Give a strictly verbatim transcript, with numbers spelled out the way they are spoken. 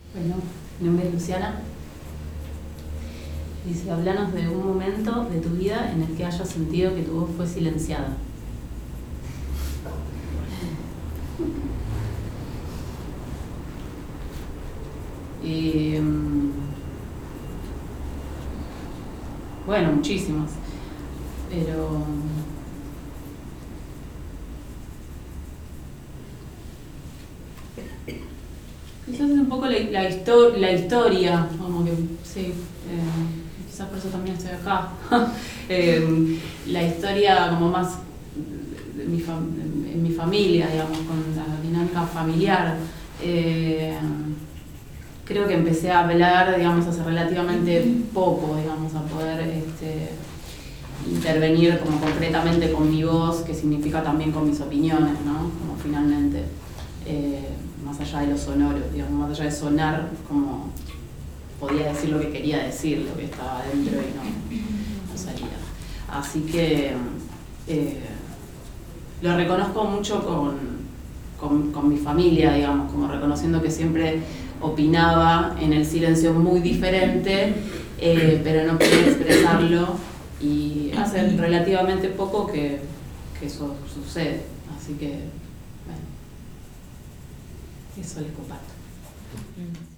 Bueno, mi nombre es Luciana. Dice, háblanos de un momento de tu vida en el que hayas sentido que tu voz fue silenciada. Y, bueno, muchísimos. Pero quizás es un poco la, la, histo la historia, como que sí, eh, quizás por eso también estoy acá. eh, la historia como más de mi, fam en mi familia, digamos, con la dinámica familiar. Eh, creo que empecé a hablar, digamos, hace relativamente poco, digamos, a poder este, intervenir como concretamente con mi voz, que significa también con mis opiniones, ¿no? Como finalmente. Eh, más allá de lo sonoro, digamos, más allá de sonar, como podía decir lo que quería decir, lo que estaba adentro y no, no salía. Así que eh, lo reconozco mucho con, con, con mi familia, digamos, como reconociendo que siempre opinaba en el silencio muy diferente, eh, pero no podía expresarlo, y hace relativamente poco que, que eso sucede, así que eso les comparto.